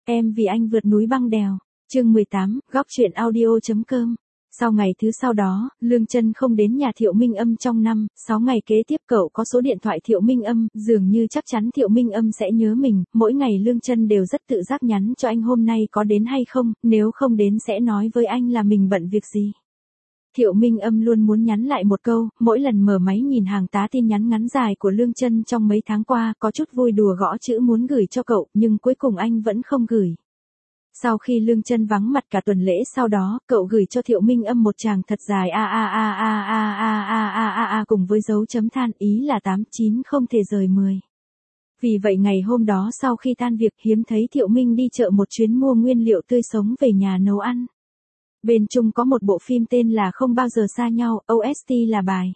Em vì anh vượt núi băng đèo. Chương 18, góc truyện audio.com. Sau ngày thứ sau đó, Lương Chân không đến nhà Thiệu Minh Âm trong 6 ngày kế tiếp. Cậu có số điện thoại Thiệu Minh Âm, dường như chắc chắn Thiệu Minh Âm sẽ nhớ mình, mỗi ngày Lương Chân đều rất tự giác nhắn cho anh hôm nay có đến hay không, nếu không đến sẽ nói với anh là mình bận việc gì. Thiệu Minh Âm luôn muốn nhắn lại một câu, mỗi lần mở máy nhìn hàng tá tin nhắn ngắn dài của Lương Chân trong mấy tháng qua, có chút vui đùa gõ chữ muốn gửi cho cậu, nhưng cuối cùng anh vẫn không gửi. Sau khi Lương Chân vắng mặt cả tuần lễ sau đó, cậu gửi cho Thiệu Minh Âm một tràng thật dài cùng với dấu chấm than, ý là 89 không thể rời 10. Vì vậy ngày hôm đó sau khi tan việc hiếm thấy Thiệu Minh đi chợ một chuyến mua nguyên liệu tươi sống về nhà nấu ăn. Bên chung có một bộ phim tên là Không bao giờ xa nhau, OST là bài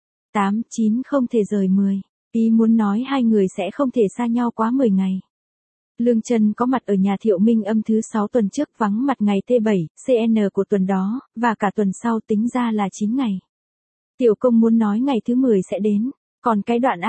89 không thể rời 10. Ý muốn nói hai người sẽ không thể xa nhau quá 10 ngày. Lương Chân có mặt ở nhà Thiệu Minh Âm thứ 6 tuần trước, vắng mặt ngày T7, CN của tuần đó, và cả tuần sau tính ra là 9 ngày. Tiểu Công muốn nói ngày thứ 10 sẽ đến, còn cái đoạn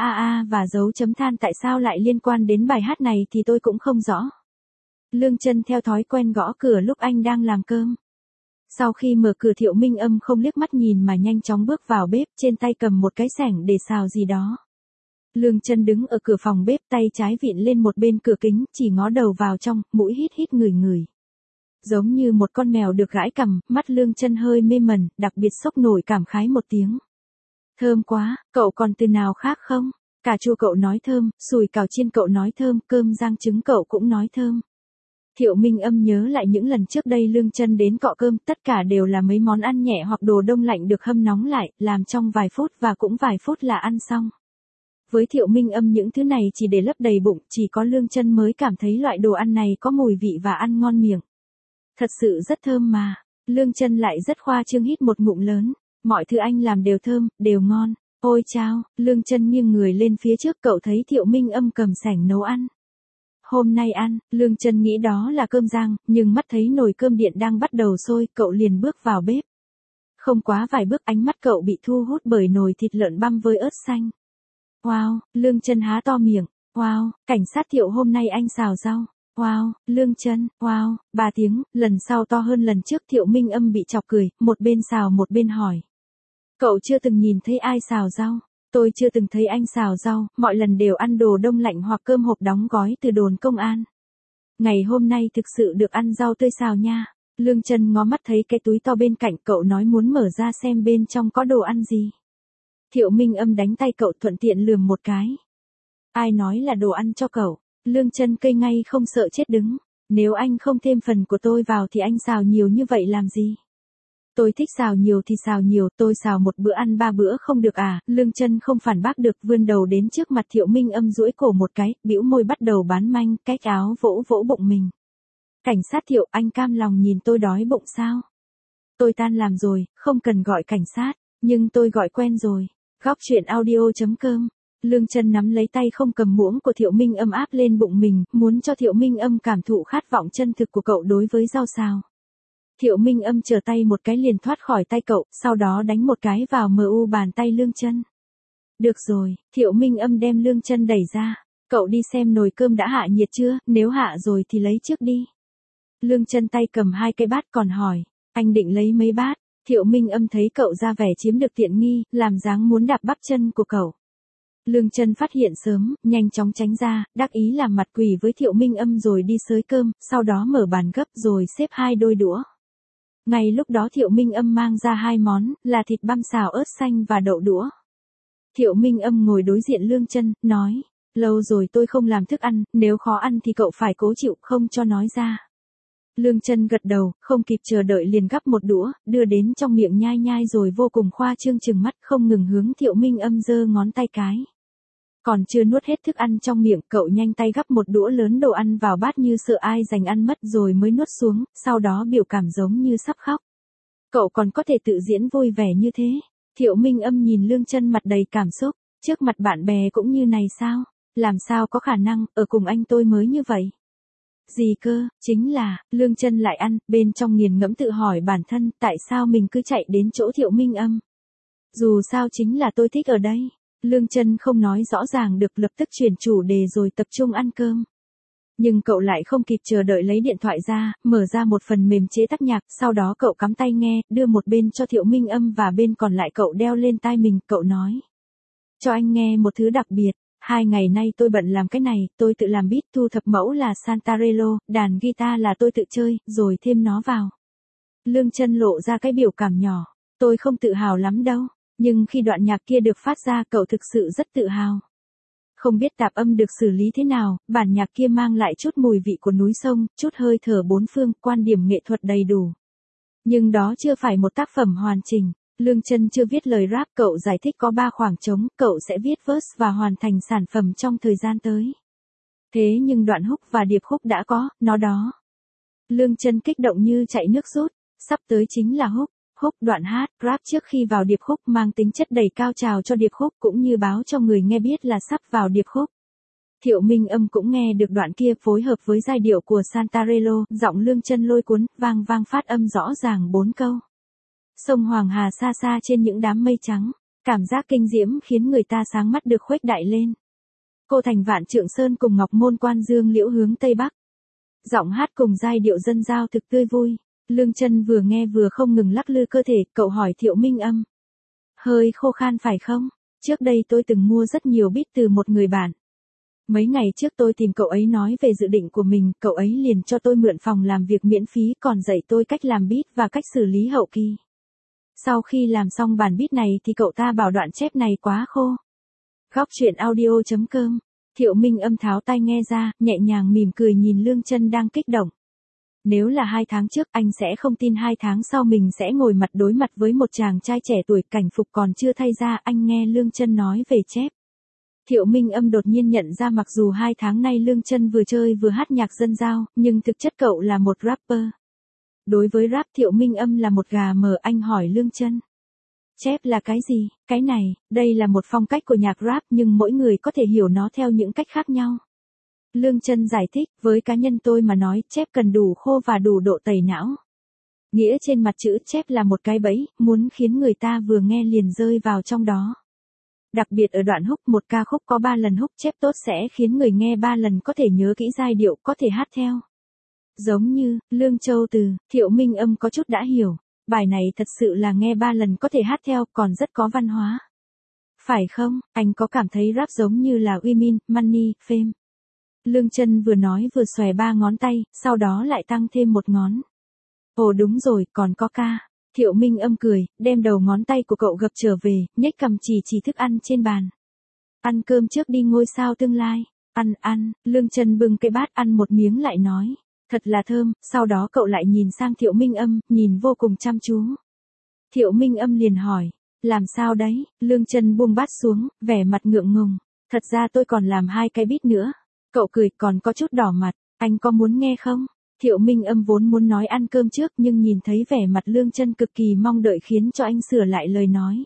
và dấu chấm than tại sao lại liên quan đến bài hát này thì tôi cũng không rõ. Lương Chân theo thói quen gõ cửa lúc anh đang làm cơm. Sau khi mở cửa Thiệu Minh Âm không liếc mắt nhìn mà nhanh chóng bước vào bếp, trên tay cầm một cái xẻng để xào gì đó. Lương Chân đứng ở cửa phòng bếp, tay trái vịn lên một bên cửa kính, chỉ ngó đầu vào trong, mũi hít ngửi. Giống như một con mèo được gãi cằm, mắt Lương Chân hơi mê mẩn, đặc biệt sốc nổi cảm khái một tiếng. Thơm quá, cậu còn từ nào khác không? Cà chua cậu nói thơm, sùi cảo chiên cậu nói thơm, cơm rang trứng cậu cũng nói thơm. Thiệu Minh Âm nhớ lại những lần trước đây Lương Chân đến cọ cơm, tất cả đều là mấy món ăn nhẹ hoặc đồ đông lạnh được hâm nóng lại, làm trong vài phút và cũng vài phút là ăn xong. Với Thiệu Minh Âm những thứ này chỉ để lấp đầy bụng, chỉ có Lương Chân mới cảm thấy loại đồ ăn này có mùi vị và ăn ngon miệng. Thật sự rất thơm mà. Lương Chân lại rất khoa trương hít một ngụm lớn. Mọi thứ anh làm đều thơm, đều ngon. Ôi chao, Lương Chân nghiêng người lên phía trước, cậu thấy Thiệu Minh Âm cầm xẻng nấu ăn. Hôm nay ăn, Lương Chân nghĩ đó là cơm rang, nhưng mắt thấy nồi cơm điện đang bắt đầu sôi, cậu liền bước vào bếp. Không quá vài bước ánh mắt cậu bị thu hút bởi nồi thịt lợn băm với ớt xanh. Wow, Lương Chân há to miệng. Wow, cảnh sát Thiệu hôm nay anh xào rau. Wow, Lương Chân, wow, 3 tiếng, lần sau to hơn lần trước. Thiệu Minh Âm bị chọc cười, một bên xào một bên hỏi. Cậu chưa từng nhìn thấy ai xào rau? Tôi chưa từng thấy anh xào rau, mọi lần đều ăn đồ đông lạnh hoặc cơm hộp đóng gói từ đồn công an. Ngày hôm nay thực sự được ăn rau tươi xào nha. Lương Chân ngó mắt thấy cái túi to bên cạnh, cậu nói muốn mở ra xem bên trong có đồ ăn gì. Thiệu Minh Âm đánh tay cậu, thuận tiện lườm một cái. Ai nói là đồ ăn cho cậu? Lương Chân cây ngay không sợ chết đứng. Nếu anh không thêm phần của tôi vào thì anh xào nhiều như vậy làm gì? Tôi thích xào nhiều thì xào nhiều, tôi xào một bữa ăn 3 bữa không được à? Lương Chân không phản bác được, vươn đầu đến trước mặt Thiệu Minh Âm duỗi cổ một cái, bĩu môi bắt đầu bán manh, cách áo vỗ bụng mình. Cảnh sát Thiệu, anh cam lòng nhìn tôi đói bụng sao? Tôi tan làm rồi, không cần gọi cảnh sát, nhưng tôi gọi quen rồi. Góc truyện audio.com. Lương Chân nắm lấy tay không cầm muỗng của Thiệu Minh Âm áp lên bụng mình, muốn cho Thiệu Minh Âm cảm thụ khát vọng chân thực của cậu đối với rau xào. Thiệu Minh Âm trở tay một cái liền thoát khỏi tay cậu, sau đó đánh một cái vào mu bàn tay Lương Chân. Được rồi, Thiệu Minh Âm đem Lương Chân đẩy ra. Cậu đi xem nồi cơm đã hạ nhiệt chưa, nếu hạ rồi thì lấy trước đi. Lương Chân tay cầm 2 cái bát còn hỏi, anh định lấy mấy bát? Thiệu Minh Âm thấy cậu ra vẻ chiếm được tiện nghi, làm dáng muốn đạp bắp chân của cậu. Lương Chân phát hiện sớm, nhanh chóng tránh ra, đắc ý làm mặt quỷ với Thiệu Minh Âm rồi đi xới cơm, sau đó mở bàn gấp rồi xếp 2 đôi đũa. Ngay lúc đó Thiệu Minh Âm mang ra 2 món, là thịt băm xào ớt xanh và đậu đũa. Thiệu Minh Âm ngồi đối diện Lương Chân, nói, lâu rồi tôi không làm thức ăn, nếu khó ăn thì cậu phải cố chịu, không cho nói ra. Lương Chân gật đầu, không kịp chờ đợi liền gắp một đũa, đưa đến trong miệng nhai rồi vô cùng khoa trương trừng mắt, không ngừng hướng Thiệu Minh Âm giơ ngón tay cái. Còn chưa nuốt hết thức ăn trong miệng, cậu nhanh tay gắp một đũa lớn đồ ăn vào bát như sợ ai giành ăn mất rồi mới nuốt xuống, sau đó biểu cảm giống như sắp khóc. Cậu còn có thể tự diễn vui vẻ như thế? Thiệu Minh Âm nhìn Lương Chân mặt đầy cảm xúc, trước mặt bạn bè cũng như này sao? Làm sao có khả năng, ở cùng anh tôi mới như vậy? Gì cơ, chính là, Lương Chân lại ăn, bên trong nghiền ngẫm tự hỏi bản thân, tại sao mình cứ chạy đến chỗ Thiệu Minh Âm? Dù sao chính là tôi thích ở đây. Lương Chân không nói rõ ràng được, lập tức chuyển chủ đề rồi tập trung ăn cơm. Nhưng cậu lại không kịp chờ đợi lấy điện thoại ra, mở ra một phần mềm chế tác nhạc, sau đó cậu cắm tay nghe, đưa một bên cho Thiệu Minh Âm và bên còn lại cậu đeo lên tai mình, cậu nói. Cho anh nghe một thứ đặc biệt, 2 ngày nay tôi bận làm cái này, tôi tự làm beat, thu thập mẫu là Santarello, đàn guitar là tôi tự chơi, rồi thêm nó vào. Lương Chân lộ ra cái biểu cảm nhỏ, tôi không tự hào lắm đâu, nhưng khi đoạn nhạc kia được phát ra cậu thực sự rất tự hào. Không biết tạp âm được xử lý thế nào, bản nhạc kia mang lại chút mùi vị của núi sông, chút hơi thở bốn phương, quan điểm nghệ thuật đầy đủ. Nhưng đó chưa phải một tác phẩm hoàn chỉnh. Lương Chân chưa viết lời rap, cậu giải thích có 3 khoảng trống, cậu sẽ viết verse và hoàn thành sản phẩm trong thời gian tới. Thế nhưng đoạn hook và điệp khúc đã có, nó đó. Lương Chân kích động như chạy nước rút, sắp tới chính là hook. Hook đoạn hát, rap trước khi vào điệp khúc mang tính chất đầy cao trào cho điệp khúc cũng như báo cho người nghe biết là sắp vào điệp khúc. Thiệu Minh Âm cũng nghe được đoạn kia phối hợp với giai điệu của Santarello, giọng Lương Chân lôi cuốn, vang vang phát âm rõ ràng 4 câu. Sông Hoàng Hà xa xa trên những đám mây trắng, cảm giác kinh diễm khiến người ta sáng mắt được khuếch đại lên. Cô thành Vạn Trượng Sơn cùng Ngọc Môn Quan Dương Liễu hướng Tây Bắc. Giọng hát cùng giai điệu dân giao thực tươi vui. Lương Chân vừa nghe vừa không ngừng lắc lư cơ thể, cậu hỏi Thiệu Minh Âm. Hơi khô khan phải không? Trước đây tôi từng mua rất nhiều beat từ một người bạn. Mấy ngày trước tôi tìm cậu ấy nói về dự định của mình, cậu ấy liền cho tôi mượn phòng làm việc miễn phí còn dạy tôi cách làm beat và cách xử lý hậu kỳ. Sau khi làm xong bản beat này thì cậu ta bảo đoạn chép này quá khô. Góc truyện audio.com. Thiệu Minh Âm tháo tai nghe ra, nhẹ nhàng mỉm cười nhìn Lương Chân đang kích động. Nếu là 2 tháng trước anh sẽ không tin 2 tháng sau mình sẽ ngồi mặt đối mặt với một chàng trai trẻ tuổi, cảnh phục còn chưa thay ra. Anh nghe Lương Chân nói về chép. Thiệu Minh Âm đột nhiên nhận ra mặc dù 2 tháng nay Lương Chân vừa chơi vừa hát nhạc dân giao, nhưng thực chất cậu là một rapper. Đối với rap Thiệu Minh Âm là một gà mờ. Anh hỏi Lương Chân. Chép là cái gì? Cái này, đây là một phong cách của nhạc rap nhưng mỗi người có thể hiểu nó theo những cách khác nhau. Lương Chân giải thích, với cá nhân tôi mà nói, chép cần đủ khô và đủ độ tẩy não. Nghĩa trên mặt chữ chép là một cái bẫy, muốn khiến người ta vừa nghe liền rơi vào trong đó. Đặc biệt ở đoạn hook, một ca khúc có 3 lần hook chép tốt sẽ khiến người nghe 3 lần có thể nhớ kỹ giai điệu, có thể hát theo. Giống như, Lương Châu Từ, Thiệu Minh Âm có chút đã hiểu, bài này thật sự là nghe 3 lần có thể hát theo, còn rất có văn hóa. Phải không, anh có cảm thấy rap giống như là women, money, fame? Lương Chân vừa nói vừa xòe 3 ngón tay, sau đó lại tăng thêm 1 ngón. Ồ đúng rồi, còn có ca. Thiệu Minh Âm cười, đem đầu ngón tay của cậu gập trở về, nhếch cằm chỉ thức ăn trên bàn. Ăn cơm trước đi ngôi sao tương lai. Ăn. Lương Chân bưng cái bát ăn một miếng lại nói. Thật là thơm, sau đó cậu lại nhìn sang Thiệu Minh Âm, nhìn vô cùng chăm chú. Thiệu Minh Âm liền hỏi. Làm sao đấy? Lương Chân buông bát xuống, vẻ mặt ngượng ngùng. Thật ra tôi còn làm 2 cái beat nữa. Cậu cười còn có chút đỏ mặt, anh có muốn nghe không? Thiệu Minh Âm vốn muốn nói ăn cơm trước nhưng nhìn thấy vẻ mặt Lương Chân cực kỳ mong đợi khiến cho anh sửa lại lời nói.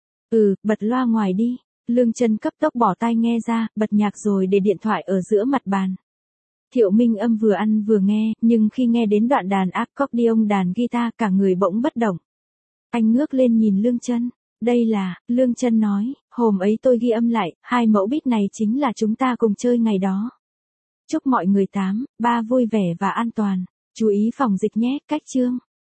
Bật loa ngoài đi. Lương Chân cấp tốc bỏ tai nghe ra, bật nhạc rồi để điện thoại ở giữa mặt bàn. Thiệu Minh Âm vừa ăn vừa nghe, nhưng khi nghe đến đoạn đàn accordion đàn guitar cả người bỗng bất động. Anh ngước lên nhìn Lương Chân. Đây là, Lương Chân nói, hôm ấy tôi ghi âm lại, 2 mẫu beat này chính là chúng ta cùng chơi ngày đó. Chúc mọi người 8, 3 vui vẻ và an toàn. Chú ý phòng dịch nhé, cách chương.